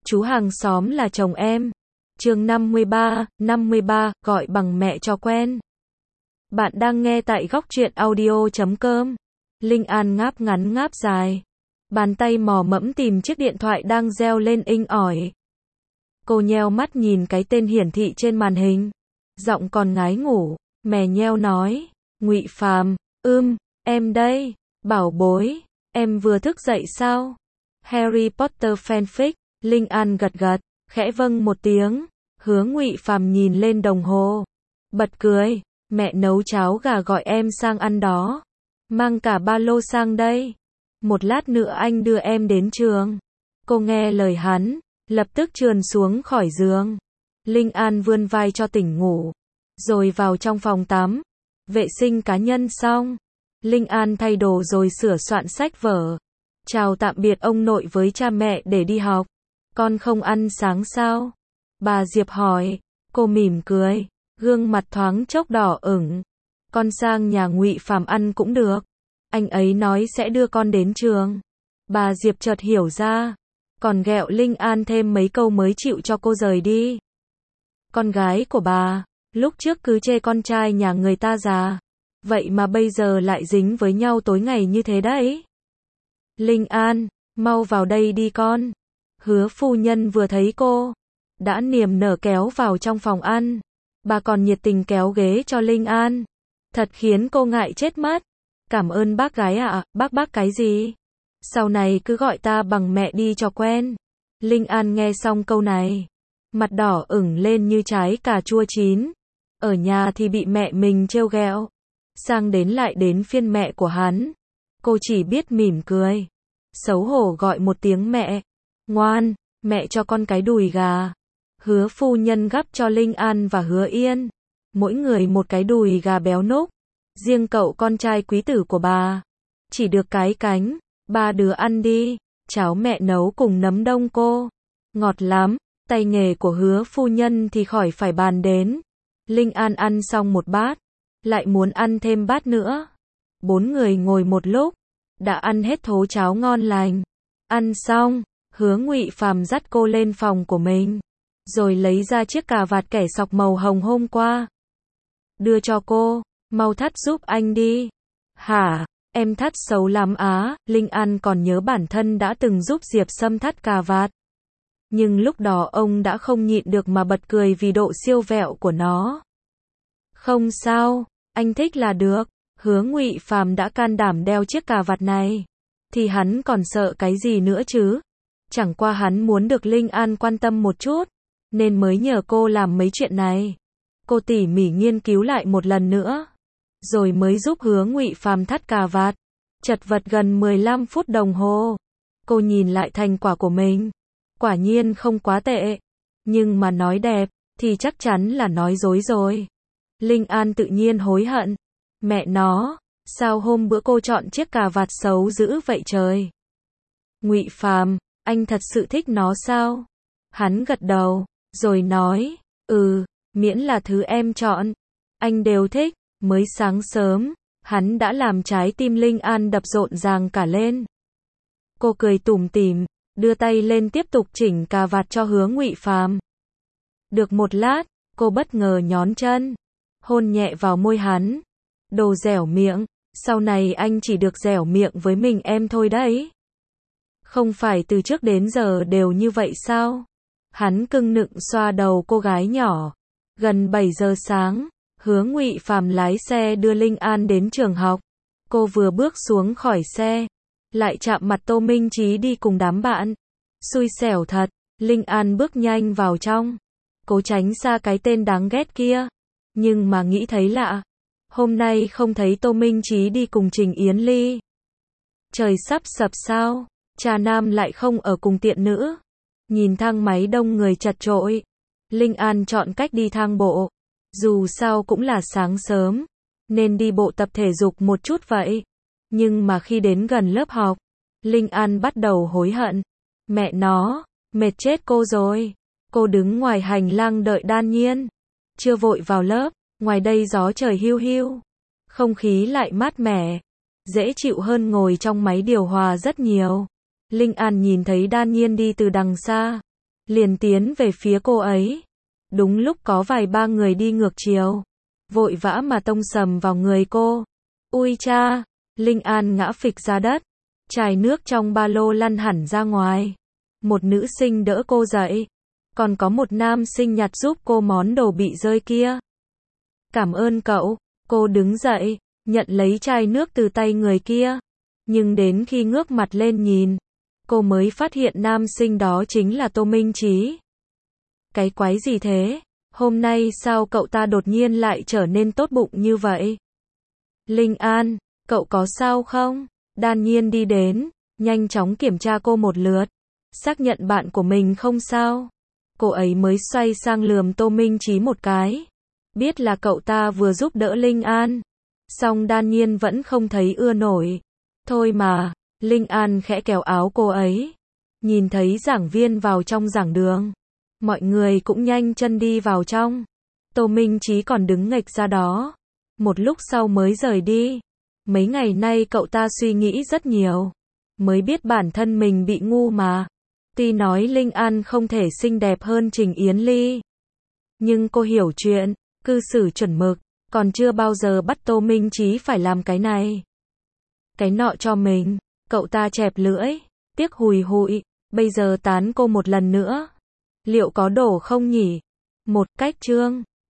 Chú hàng xóm là chồng em. Chương 53, gọi bằng mẹ cho quen. Bạn đang nghe tại góc truyện audio.com. Linh An ngáp ngắn ngáp dài. Bàn tay mò mẫm tìm chiếc điện thoại đang reo lên inh ỏi. Cô nheo mắt nhìn cái tên hiển thị trên màn hình. Giọng còn ngái ngủ, mè nheo nói, Ngụy Phàm, em đây, bảo bối, em vừa thức dậy sao? Harry Potter fanfic. Linh An gật gật, khẽ vâng một tiếng. Hứa Ngụy Phàm nhìn lên đồng hồ, bật cười, mẹ nấu cháo gà gọi em sang ăn đó. Mang cả ba lô sang đây. Một lát nữa anh đưa em đến trường. Cô nghe lời hắn, lập tức trườn xuống khỏi giường. Linh An vươn vai cho tỉnh ngủ, rồi vào trong phòng tắm. Vệ sinh cá nhân xong, Linh An thay đồ rồi sửa soạn sách vở. Chào tạm biệt ông nội với cha mẹ để đi học. Con không ăn sáng sao? Bà Diệp hỏi. Cô mỉm cười, gương mặt thoáng chốc đỏ ửng. Con sang nhà Ngụy Phàm ăn cũng được. Anh ấy nói sẽ đưa con đến trường. Bà Diệp chợt hiểu ra, còn ghẹo Linh An thêm mấy câu mới chịu cho cô rời đi. Con gái của bà, lúc trước cứ chê con trai nhà người ta già, vậy mà bây giờ lại dính với nhau tối ngày như thế đấy. Linh An, mau vào đây đi con. Hứa phu nhân vừa thấy cô, đã niềm nở kéo vào trong phòng ăn. Bà còn nhiệt tình kéo ghế cho Linh An, thật khiến cô ngại chết mất. Cảm ơn bác gái ạ. Bác cái gì? Sau này cứ gọi ta bằng mẹ đi cho quen. Linh An nghe xong câu này, mặt đỏ ửng lên như trái cà chua chín. Ở nhà thì bị mẹ mình trêu ghẹo, sang đến lại đến phiên mẹ của hắn. Cô chỉ biết mỉm cười, xấu hổ gọi một tiếng mẹ. Ngoan, mẹ cho con cái đùi gà. Hứa phu nhân gắp cho Linh An và Hứa Yên, mỗi người một cái đùi gà béo núc. Riêng cậu con trai quý tử của bà, chỉ được cái cánh. Ba đứa ăn đi, cháo mẹ nấu cùng nấm đông cô. Ngọt lắm, tay nghề của Hứa phu nhân thì khỏi phải bàn đến. Linh An ăn xong một bát, lại muốn ăn thêm bát nữa. Bốn người ngồi một lúc, đã ăn hết thố cháo ngon lành. Ăn xong, Hứa Ngụy Phàm dắt cô lên phòng của mình, rồi lấy ra chiếc cà vạt kẻ sọc màu hồng hôm qua. Đưa cho cô, mau thắt giúp anh đi. Hả, em thắt xấu lắm á. Linh An còn nhớ bản thân đã từng giúp Diệp Sâm thắt cà vạt. Nhưng lúc đó ông đã không nhịn được mà bật cười vì độ siêu vẹo của nó. Không sao, anh thích là được. Hứa Ngụy Phàm đã can đảm đeo chiếc cà vạt này, thì hắn còn sợ cái gì nữa chứ? Chẳng qua hắn muốn được Linh An quan tâm một chút, nên mới nhờ cô làm mấy chuyện này. Cô tỉ mỉ nghiên cứu lại một lần nữa, rồi mới giúp Hứa Ngụy Phàm thắt cà vạt. Chật vật gần 15 phút đồng hồ, cô nhìn lại thành quả của mình. Quả nhiên không quá tệ, nhưng mà nói đẹp, thì chắc chắn là nói dối rồi. Linh An tự nhiên hối hận. Mẹ nó, sao hôm bữa cô chọn chiếc cà vạt xấu dữ vậy trời? Ngụy Phàm, anh thật sự thích nó sao? Hắn gật đầu, rồi nói, miễn là thứ em chọn, anh đều thích. Mới sáng sớm, hắn đã làm trái tim Linh An đập rộn ràng cả lên. Cô cười tủm tỉm, đưa tay lên tiếp tục chỉnh cà vạt cho Hứa Ngụy Phàm. Được một lát, cô bất ngờ nhón chân, hôn nhẹ vào môi hắn. Đồ dẻo miệng, sau này anh chỉ được dẻo miệng với mình em thôi đấy. Không phải từ trước đến giờ đều như vậy sao? Hắn cưng nựng xoa đầu cô gái nhỏ. Gần 7 giờ sáng, Hứa Ngụy Phàm lái xe đưa Linh An đến trường học. Cô vừa bước xuống khỏi xe, lại chạm mặt Tô Minh Chí đi cùng đám bạn. Xui xẻo thật, Linh An bước nhanh vào trong, cố tránh xa cái tên đáng ghét kia. Nhưng mà nghĩ thấy lạ, hôm nay không thấy Tô Minh Chí đi cùng Trình Yến Ly. Trời sắp sập sao? Trà nam lại không ở cùng tiện nữ. Nhìn thang máy đông người chật chội, Linh An chọn cách đi thang bộ. Dù sao cũng là sáng sớm, nên đi bộ tập thể dục một chút vậy. Nhưng mà khi đến gần lớp học, Linh An bắt đầu hối hận. Mẹ nó, mệt chết cô rồi. Cô đứng ngoài hành lang đợi Đan Nhiên. Chưa vội vào lớp, ngoài đây gió trời hiu hiu. Không khí lại mát mẻ, dễ chịu hơn ngồi trong máy điều hòa rất nhiều. Linh An nhìn thấy Đan Nhiên đi từ đằng xa. liền tiến về phía cô ấy. Đúng lúc có vài ba người đi ngược chiều, vội vã mà tông sầm vào người cô. Ui cha, Linh An ngã phịch ra đất, chai nước trong ba lô lăn hẳn ra ngoài. Một nữ sinh đỡ cô dậy, còn có một nam sinh nhặt giúp cô món đồ bị rơi kia. Cảm ơn cậu, cô đứng dậy, nhận lấy chai nước từ tay người kia. Nhưng đến khi ngước mặt lên nhìn, cô mới phát hiện nam sinh đó chính là Tô Minh Chí. Cái quái gì thế? Hôm nay sao cậu ta đột nhiên lại trở nên tốt bụng như vậy? Linh An, cậu có sao không? Đan Nhiên đi đến, nhanh chóng kiểm tra cô một lượt, xác nhận bạn của mình không sao. Cô ấy mới xoay sang lườm Tô Minh Chí một cái. Biết là cậu ta vừa giúp đỡ Linh An. Song Đan Nhiên vẫn không thấy ưa nổi. Thôi mà, Linh An khẽ kéo áo cô ấy. Nhìn thấy giảng viên vào trong giảng đường. Mọi người cũng nhanh chân đi vào trong. Tô Minh Chí còn đứng nghệch ra đó. Một lúc sau mới rời đi. Mấy ngày nay cậu ta suy nghĩ rất nhiều. Mới biết bản thân mình bị ngu mà. Tuy nói Linh An không thể xinh đẹp hơn Trình Yến Ly. Nhưng cô hiểu chuyện, cư xử chuẩn mực. Còn chưa bao giờ bắt Tô Minh Chí phải làm cái này cái nọ cho mình. Cậu ta chẹp lưỡi, tiếc hùi hụi. Bây giờ tán cô một lần nữa, liệu có đổ không nhỉ? Một cách chương